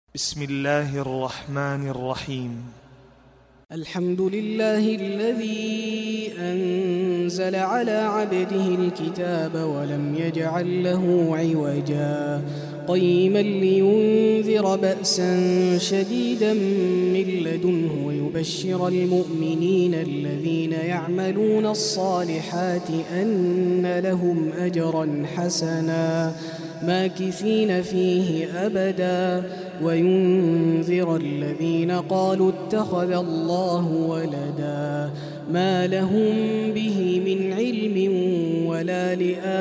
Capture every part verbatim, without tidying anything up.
بسم الله الرحمن الرحيم. الحمد لله الذي أنزل على عبده الكتاب ولم يجعل له عوجا قيما لينذر بأسا شديدا من لدنه ويبشر المؤمنين الذين يعملون الصالحات أن لهم أجرا حسنا ماكثين فيه أبدا وينذر الذين قالوا اتخذ الله ولدا ما لهم به من علم ولا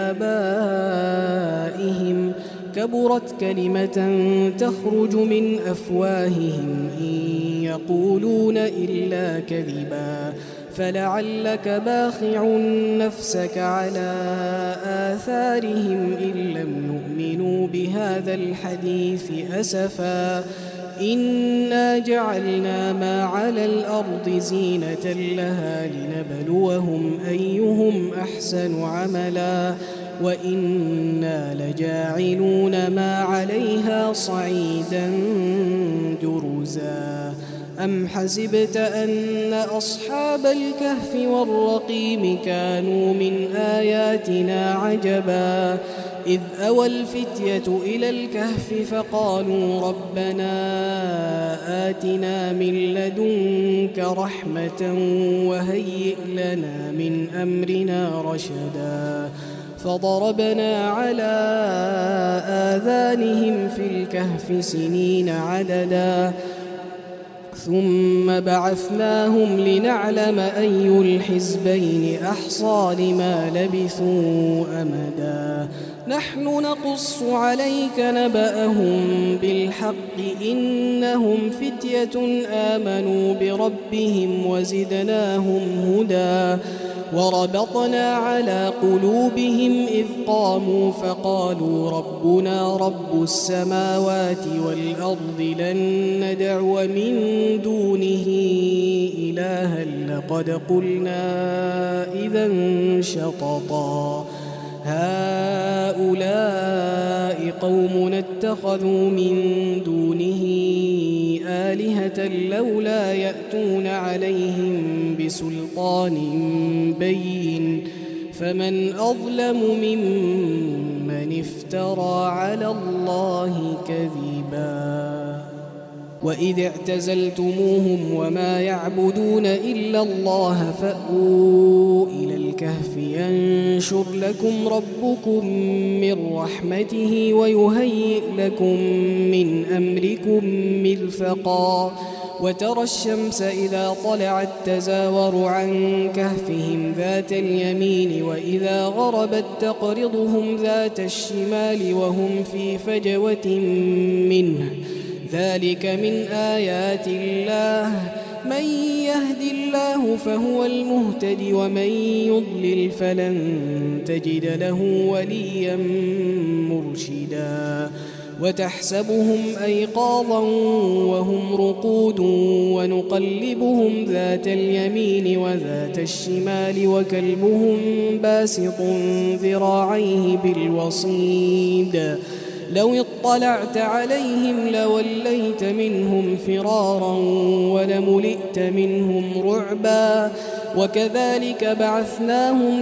لآبائهم كبرت كلمة تخرج من أفواههم إن يقولون إلا كذبا فلعلك باخع نفسك على آثارهم إن لم يؤمنوا بهذا الحديث أسفا إنا جعلنا ما على الأرض زينة لها لنبلوهم أيهم أحسن عملا وإنا لجاعلون ما عليها صعيدا جرزا أم حسبت أن أصحاب الكهف والرقيم كانوا من آياتنا عجبا إذ أوى الفتية إلى الكهف فقالوا ربنا آتنا من لدنك رحمة وهيئ لنا من أمرنا رشدا فضربنا على آذانهم في الكهف سنين عددا ثم بعثناهم لنعلم أي الحزبين أحصى لما لبثوا أمدا نحن نقص عليك نبأهم بالحق إنهم فتية آمنوا بربهم وزدناهم هدى وربطنا على قلوبهم إذ قاموا فقالوا ربنا رب السماوات والأرض لن ندعو من دونه إلها لقد قلنا إذا شططا هؤلاء قوم اتخذوا من دونه آلهة لولا يأتون عليهم بسلطان بين فمن أظلم ممن افترى على الله كذبا وإذ اعتزلتموهم وما يعبدون إلا الله فأووا إلى الكهف ينشر لكم ربكم من رحمته ويهيئ لكم من أمركم مرفقا وترى الشمس إذا طلعت تزاور عن كهفهم ذات اليمين وإذا غربت تقرضهم ذات الشمال وهم في فجوة منه ذلك من آيات الله من يهد الله فهو المهتد ومن يضلل فلن تجد له وليا مرشدا وتحسبهم أيقاظا وهم رقود ونقلبهم ذات اليمين وذات الشمال وكلبهم باسط ذراعيه بالوصيد لو اطلعت عليهم لوليت منهم فرارا ولملئت منهم رعبا وكذلك بعثناهم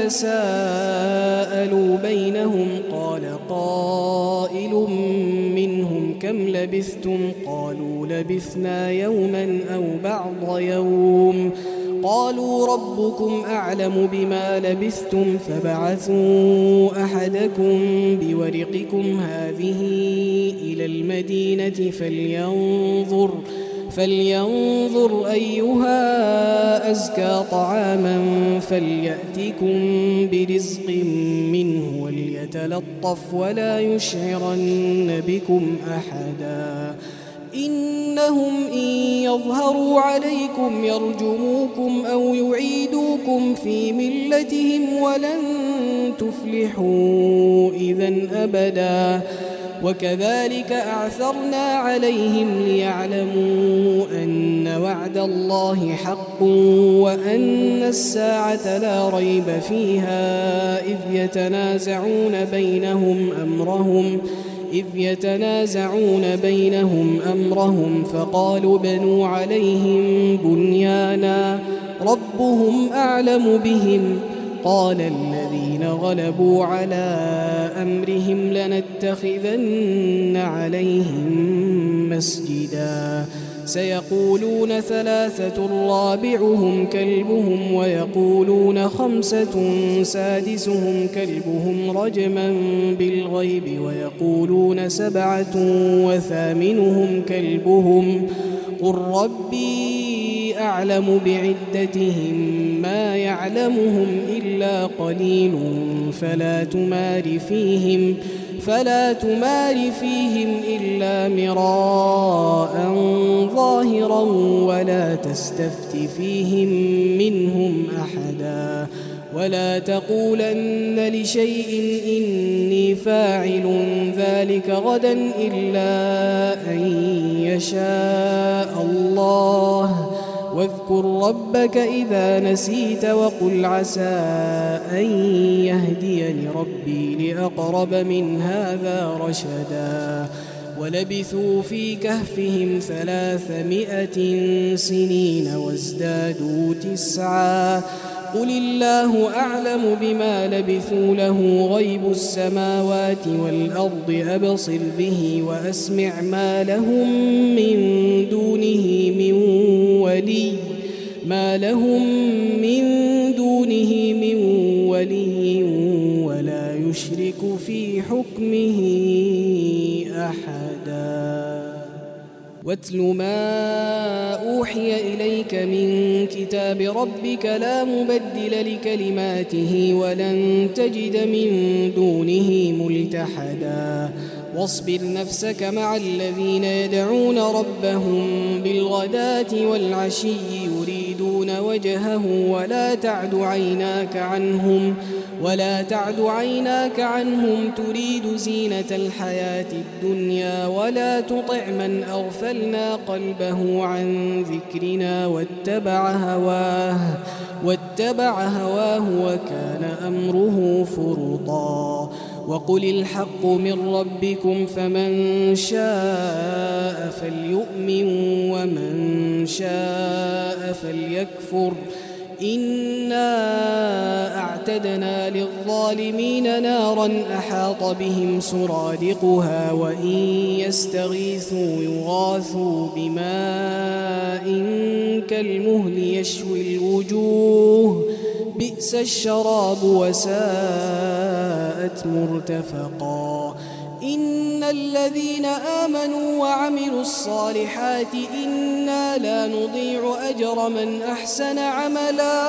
ليتساءلوا بينهم قال قائل منهم كم لبثتم قالوا لبثنا يوما أو بعض يوم قالوا ربكم أعلم بما لبثتم فبعثوا أحدكم بورقكم هذه إلى المدينة فلينظر فلينظر أيها أزكى طعاما فليأتكم برزق منه وليتلطف ولا يشعرن بكم أحدا إنهم إن يظهروا عليكم يرجموكم أو يعيدوكم في ملتهم ولن تفلحوا إذن أبدا وكذلك أعثرنا عليهم ليعلموا أن وعد الله حق وأن الساعة لا ريب فيها إذ يتنازعون بينهم أمرهم إذ يتنازعون بينهم أمرهم فقالوا بنوا عليهم بنيانا ربهم أعلم بهم قال الذين غلبوا على أمرهم لنتخذن عليهم مسجدا سيقولون ثلاثة رابعهم كلبهم ويقولون خمسة سادسهم كلبهم رجما بالغيب ويقولون سبعة وثامنهم كلبهم قل ربي أعلم بعدتهم ما يعلمهم إلا قليل فلا تمار فيهم فلا تمار فيهم إلا مراء ظاهرا ولا تستفت فيهم منهم أحدا ولا تقولن لشيء إني فاعل ذلك غدا إلا أن يشاء الله واذكر ربك إذا نسيت وقل عسى أن يهديني ربي لأقرب من هذا رشدا ولبثوا في كهفهم ثلاثمائة سنين وازدادوا تسعا قل الله أعلم بما لبثوا له غيب السماوات والأرض أبصر به وأسمع ما لهم من دونه من ولي ما لهم من دونه من ولي ولا يشرك في حكمه أحدا واتل ما أوحي إليك من كتاب ربك لا مبدل لكلماته ولن تجد من دونه ملتحدا واصبر نفسك مع الذين يدعون ربهم بالغداة والعشي يريدون وجهه ولا تعد عيناك عنهم ولا تعد عيناك عنهم تريد زينة الحياة الدنيا ولا تطع من أغفلنا قلبه عن ذكرنا واتبع هواه واتبع هواه وكان أمره فرطا وقل الحق من ربكم فمن شاء فليؤمن ومن شاء فليكفر إنا أعتدنا للظالمين نارا أحاط بهم سرادقها وإن يستغيثوا يغاثوا بماء كالمهل يشوي الوجوه بئس الشراب وساءت مرتفقا إن الذين آمنوا وعملوا الصالحات إنا لا نضيع أجر من أحسن عملا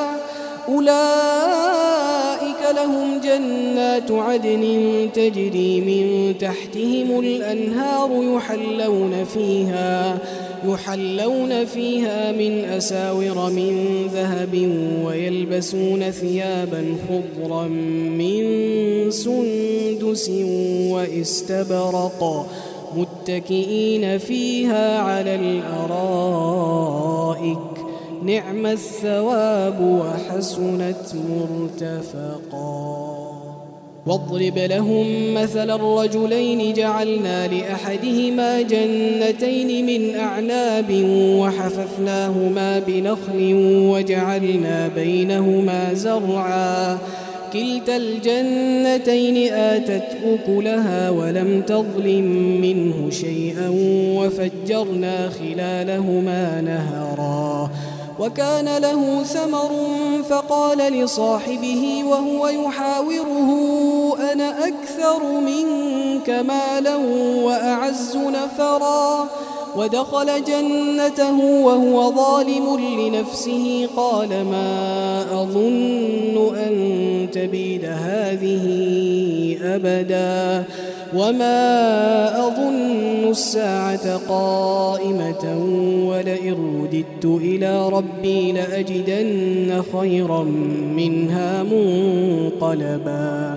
أولئك لهم جنات عدن تجري من تحتهم الأنهار يحلون فيها يحلون فيها من أساور من ذهب ويلبسون ثيابا خضرا من سندس واستبرق متكئين فيها على الأرائك نعم الثواب وحسنت مرتفقا واضرب لهم مثل الرجلين جعلنا لأحدهما جنتين من أعناب وحففناهما بنخل وجعلنا بينهما زرعا كلتا الجنتين آتت أكلها ولم تظلم منه شيئا وفجرنا خلالهما نهرا وكان له ثمر فقال لصاحبه وهو يحاوره أنا أكثر منك مالا وأعز نفرا ودخل جنته وهو ظالم لنفسه قال ما أظن أن تبيد هذه أبدا وما أظن الساعة قائمة ولئن رددت إلى ربي لأجدن خيرا منها منقلبا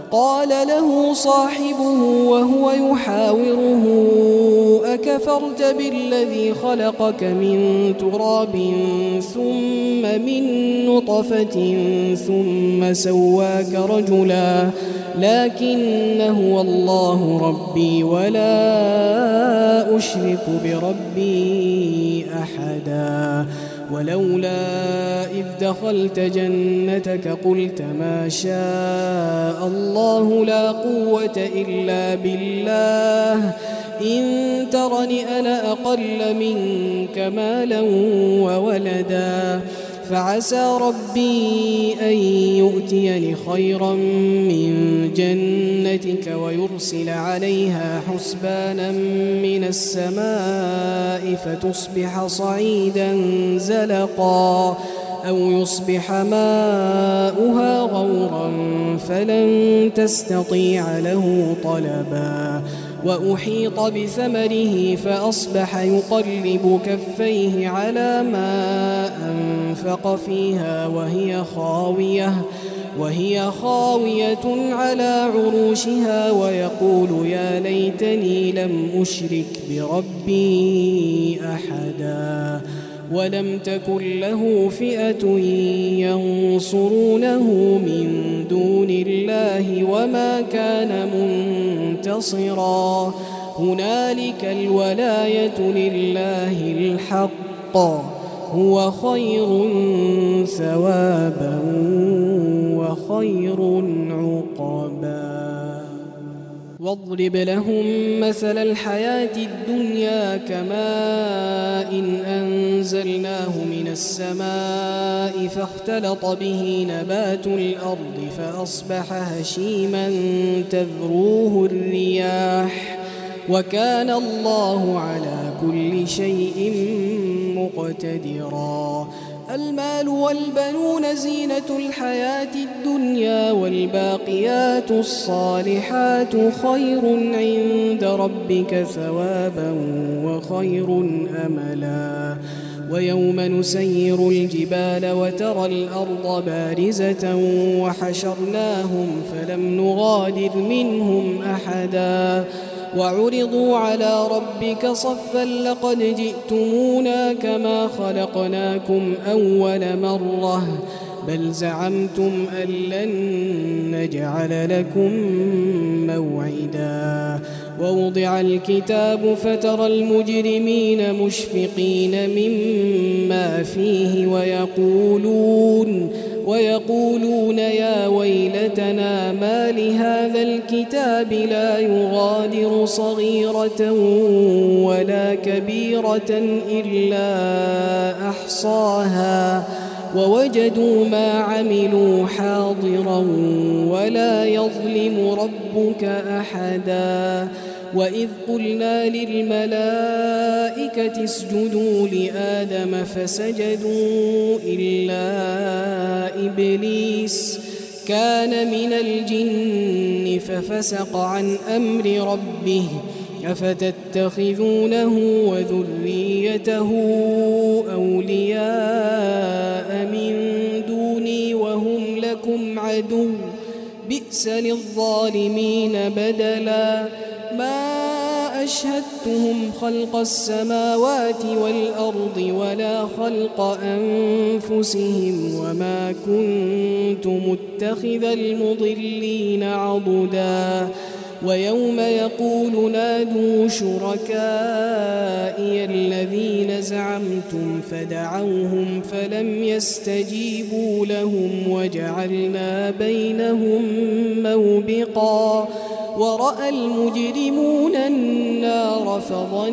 قال له صاحبه وهو يحاوره أكفرت بالذي خلقك من تراب ثم من نطفة ثم سواك رجلا لكن هو الله ربي ولا أشرك بربي أحدا ولولا إذ دخلت جنتك قلت ما شاء الله لا قوة إلا بالله إن ترني أنا أقل منك مالا وولدا فعسى ربي أن يؤتيني خيرا من جنتك ويرسل عليها حسبانا من السماء فتصبح صعيدا زلقا أو يصبح ماؤها غورا فلن تستطيع له طلبا وأحيط بثمره فأصبح يقلب كفيه على ما أنفق فيها وهي خاوية وهي خاوية على عروشها ويقول يا ليتني لم أشرك بربي أحدا ولم تكن له فئة ينصرونه من دون الله وما كان منتصرا هنالك الولاية لله الحق هو خير ثوابا وخير عقبا واضرب لهم مثل الحياة الدنيا كماء إن أنزلناه من السماء فاختلط به نبات الأرض فأصبح هشيما تذروه الرياح وكان الله على كل شيء مقتدرا المال والبنون زينة الحياة الدنيا والباقيات الصالحات خير عند ربك ثوابا وخير أملا ويوم نسير الجبال وترى الأرض بارزة وحشرناهم فلم نغادر منهم أحدا وعرضوا على ربك صفا لقد جئتمونا كما خلقناكم أول مرة بل زعمتم أن لن نجعل لكم موعدا ووضع الكتاب فترى المجرمين مشفقين مما فيه ويقولون ويقولون يا ويلتنا ما لهذا الكتاب لا يغادر صغيرة ولا كبيرة إلا أحصاها ووجدوا ما عملوا حاضرا ولا يظلم ربك أحدا وإذ قلنا للملائكة اسجدوا لآدم فسجدوا إلا إبليس كان من الجن ففسق عن أمر ربه أفتتخذونه وذريته أولياء من دوني وهم لكم عدو بئس للظالمين بدلا ما أشهدتهم خلق السماوات والأرض ولا خلق أنفسهم وما كنت متخذ المضلين عضدا ويوم يقول نادوا شركائي الذين زعمتم فدعوهم فلم يستجيبوا لهم وجعلنا بينهم موبقا ورأى المجرمون النار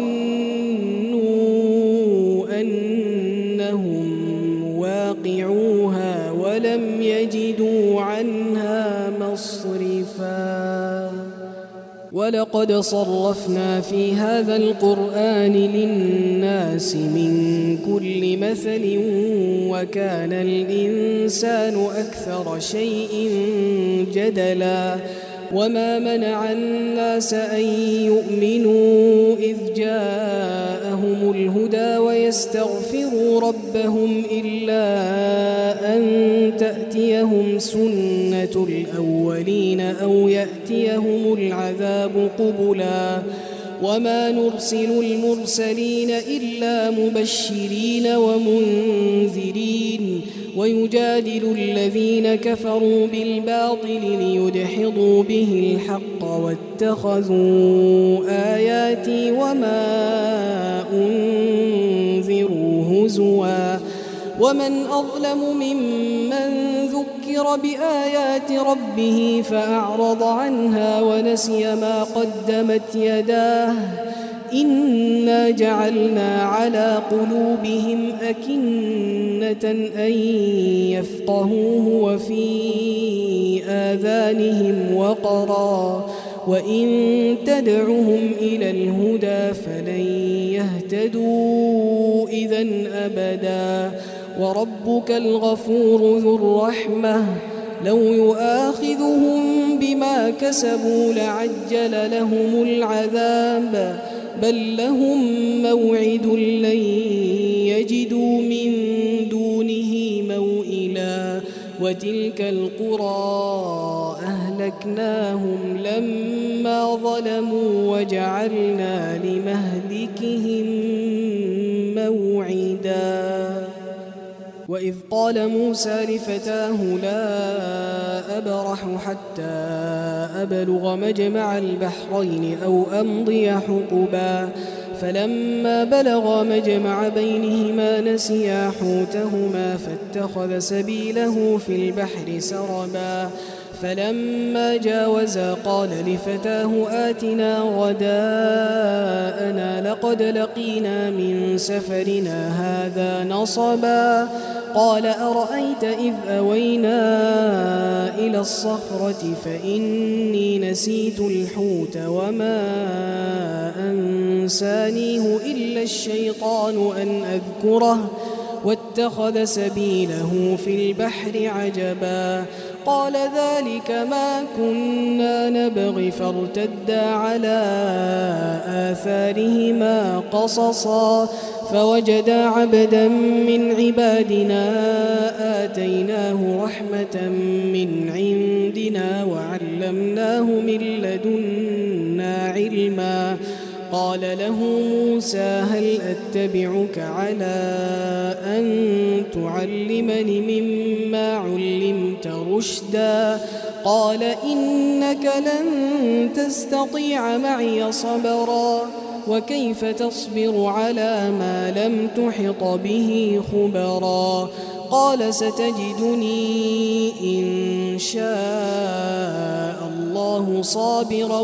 فظنوا أنهم واقعوها ولم يجدوا عنها مصرفا ولقد صرفنا في هذا القرآن للناس من كل مثل وكان الإنسان أكثر شيء جدلا وما منع الناس أن يؤمنوا إذ جاءهم الهدى ويستغفروا ربهم إلا أن تأتيهم سنة الأولين أو يأتيهم العذاب قبلا وما نرسل المرسلين إلا مبشرين ومنذرين ويجادل الذين كفروا بالباطل ليدحضوا به الحق واتخذوا آياتي وما أنذروا هزوا ومن أظلم ممن ذكر بآيات ربه فأعرض عنها ونسي ما قدمت يداه إنا جعلنا على قلوبهم أكنة أن يفقهوه وفي آذانهم وقرا وإن تدعهم إلى الهدى فلن يهتدوا إذن أبدا وربك الغفور ذو الرحمة لو يؤاخذهم بما كسبوا لعجل لهم العذاب بل لهم موعد لن يجدوا من دونه موئلا وتلك القرى أهلكناهم لما ظلموا وجعلنا لمهلكهم موعدا وإذ قال موسى لفتاه لا أبرح حتى أبلغ مجمع البحرين أو أمضي حقبا فلما بلغا مجمع بينهما نسيا حوتهما فاتخذ سبيله في البحر سربا فلما جاوزا قال لفتاه آتنا غداءنا لقد لقينا من سفرنا هذا نصبا قال أرأيت إذ أوينا إلى الصخرة فإني نسيت الحوت وما أنسانيه إلا الشيطان أن أذكره واتخذ سبيله في البحر عجبا قال ذلك ما كنا نبغي فارتدا على آثارهما قصصا فوجدا عبدا من عبادنا آتيناه رحمة من عندنا وعلمناه من لدنا علما قال له موسى هل أتبعك على أن تعلمني مما علمت رشدا قال إنك لن تستطيع معي صبرا وكيف تصبر على ما لم تحط به خبرا قال ستجدني إن شاء الله صابرا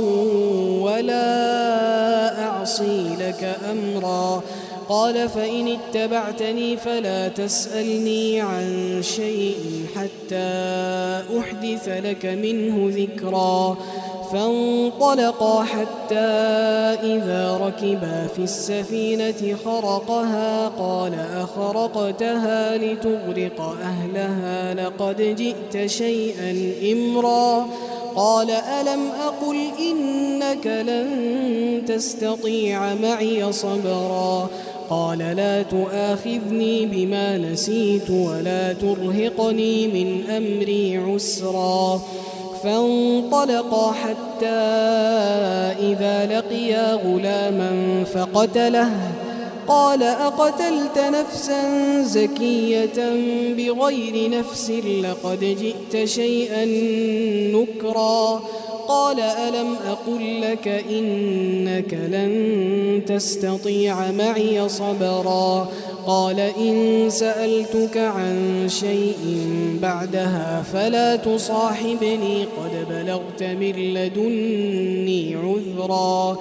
ولا أعصي لك أمرا قال فإن اتبعتني فلا تسألني عن شيء حتى أحدث لك منه ذكرا فانطلقا حتى إذا ركبا في السفينة خرقها قال أخرقتها لتغرق أهلها لقد جئت شيئا إمرا قال ألم أقل إنك لن تستطيع معي صبرا قال لا تؤاخذني بما نسيت ولا ترهقني من أمري عسرا فانطلقا حتى إذا لقيا غلاما فقتله قال أقتلت نفسا زكية بغير نفس لقد جئت شيئا نكرا قال ألم أقل لك إنك لن تستطيع معي صبرا قال إن سألتك عن شيء بعدها فلا تصاحبني قد بلغت من لدني عذرا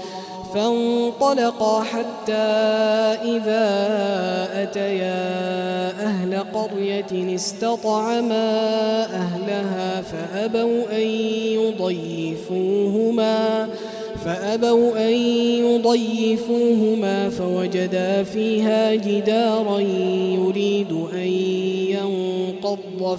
فانطلقا حتى إذا أتيا أهل قرية استطعما أهلها فأبوا أن يضيفوهما فأبوا أن يضيفوهما فوجدا فيها جدارا يريد أن ينقض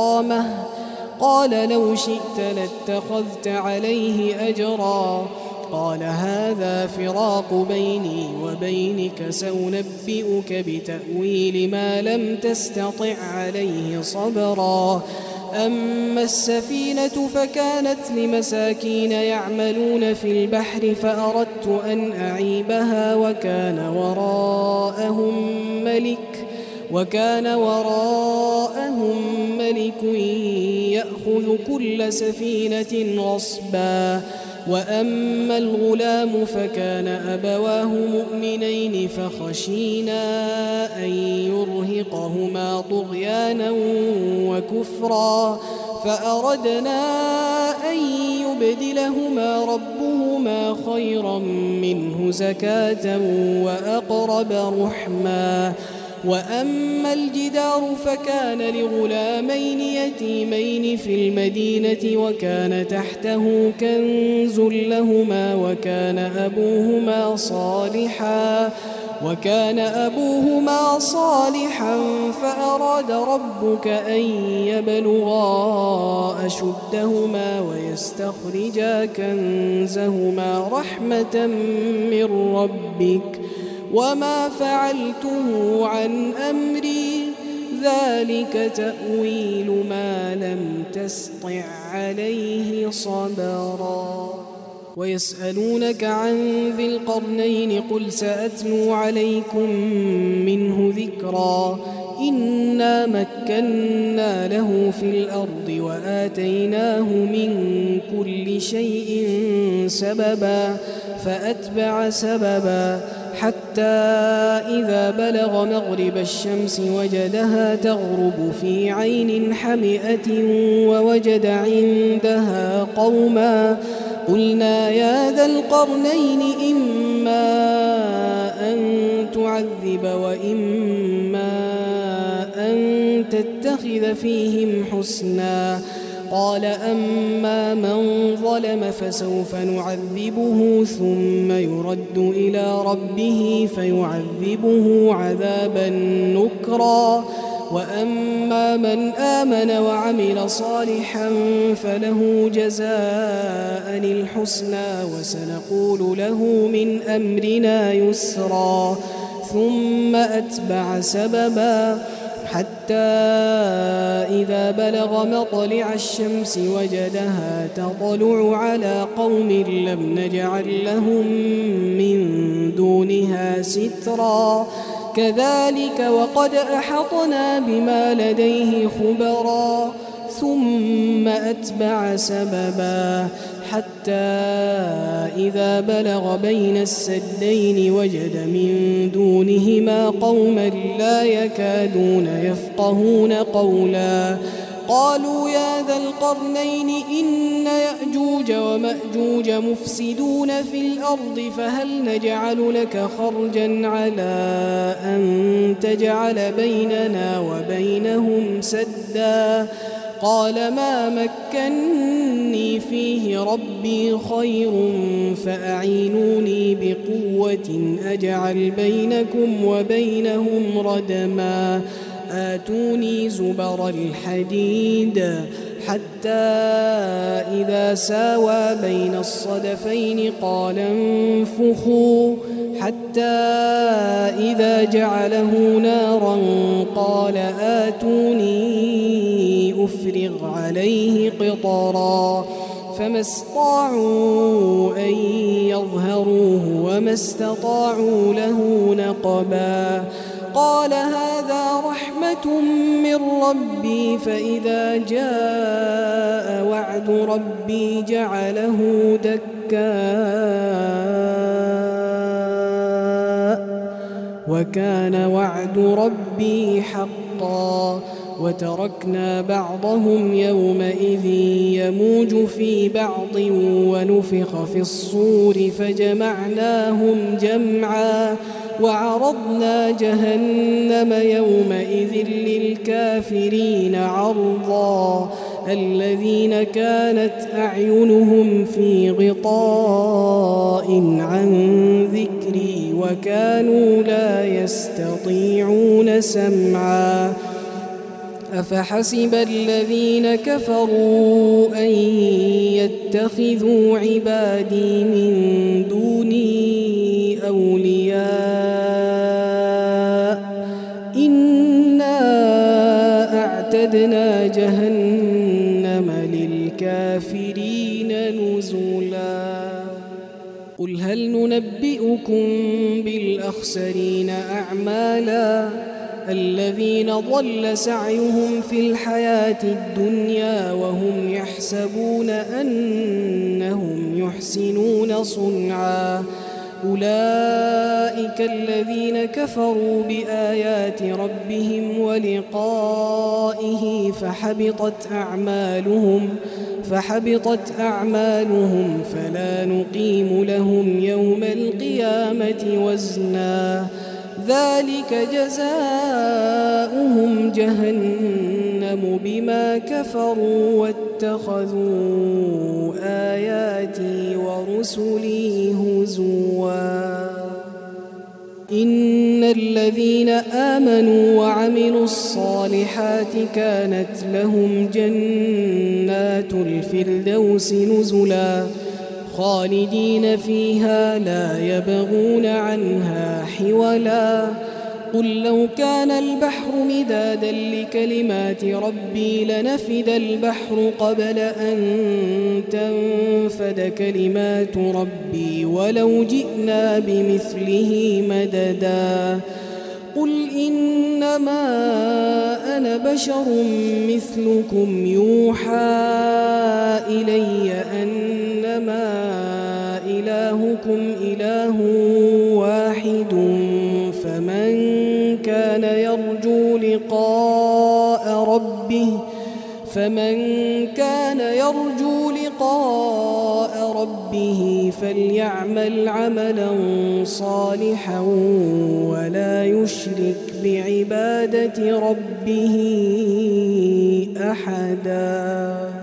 فأقامه قال لو شئت لاتخذت عليه أجرا قال هذا فراق بيني وبينك سأنبئك بتأويل ما لم تستطع عليه صبرا أما السفينة فكانت لمساكين يعملون في البحر فأردت أن أعيبها وكان وراءهم ملك وكان وراءهم ملك يأخذ كل سفينة غصبا وأما الغلام فكان أبواه مؤمنين فخشينا أن يرهقهما طغيانا وكفرا فأردنا أن يبدلهما ربهما خيرا منه زكاة وأقرب رحما وأما الجدار فكان لغلامين يتيمين في المدينة وكان تحته كنز لهما وكان أبوهما صالحا وكان أبوهما صالحا فأراد ربك أن يبلغا أشدهما ويستخرجا كنزهما رحمة من ربك وما فعلته عن أمري ذلك تأويل ما لم تسطع عليه صبرا ويسألونك عن ذي القرنين قل سأتلو عليكم منه ذكرا إنا مكنا له في الأرض وآتيناه من كل شيء سببا فأتبع سببا حتى إذا بلغ مغرب الشمس وجدها تغرب في عين حمئة ووجد عندها قوما قلنا يا ذا القرنين إما أن تعذب وإما أن تتخذ فيهم حسنا قال أما من ظلم فسوف نعذبه ثم يرد إلى ربه فيعذبه عذابا نكرا وأما من آمن وعمل صالحا فله جزاء الحسنى وسنقول له من أمرنا يسرا ثم أتبع سببا حتى إذا بلغ مطلع الشمس وجدها تطلع على قوم لم نجعل لهم من دونها سترا كذلك وقد أحطنا بما لديه خبرا ثم أتبع سببا حتى إذا بلغ بين السدين وجد من دونهما قوما لا يكادون يفقهون قولا قالوا يا ذا القرنين إن يأجوج ومأجوج مفسدون في الأرض فهل نجعل لك خرجا على أن تجعل بيننا وبينهم سدا قال ما مكني فيه ربي خير فأعينوني بقوة أجعل بينكم وبينهم ردما آتوني زبر الحديد حتى إذا ساوى بين الصدفين قال انفخوا حتى إذا جعله نارا قال آتوني أفرغ عليه قطرا فما استطاعوا أن يظهروه وما استطاعوا له نقبا قال هذا رحمة من ربي فإذا جاء وعد ربي جعله دكا وكان وعد ربي حقا وتركنا بعضهم يومئذ يموج في بعض ونفخ في الصور فجمعناهم جمعا وعرضنا جهنم يومئذ للكافرين عرضا الذين كانت أعينهم في غطاء عن ذكري وكانوا لا يستطيعون سمعا أفحسب الذين كفروا أن يتخذوا عبادي من دوني أولياء إنا أعتدنا جهنم للكافرين نزلا قل هل ننبئكم بالأخسرين أعمالا الذين ضل سعيهم في الحياة الدنيا وهم يحسبون أنهم يحسنون صنعا أولئك الذين كفروا بآيات ربهم ولقائه فحبطت أعمالهم فحبطت أعمالهم فلا نقيم لهم يوم القيامة وزنا ذلك جزاؤهم جهنم بما كفروا واتخذوا آياتي ورسلي هزوا إن الذين آمنوا وعملوا الصالحات كانت لهم جنات الفردوس نزلا خالدين فيها لا يبغون عنها حولا قل لو كان البحر مدادا لكلمات ربي لنفد البحر قبل أن تنفد كلمات ربي ولو جئنا بمثله مددا قل إنما أنا بشر مثلكم يوحى إلي أنما إلهكم إله واحد فمن كان يرجو لقاء ربه فمن كان يرجو لقاء ربه فليعمل عملا صالحا ولا يشرك بعبادة ربه أحدا.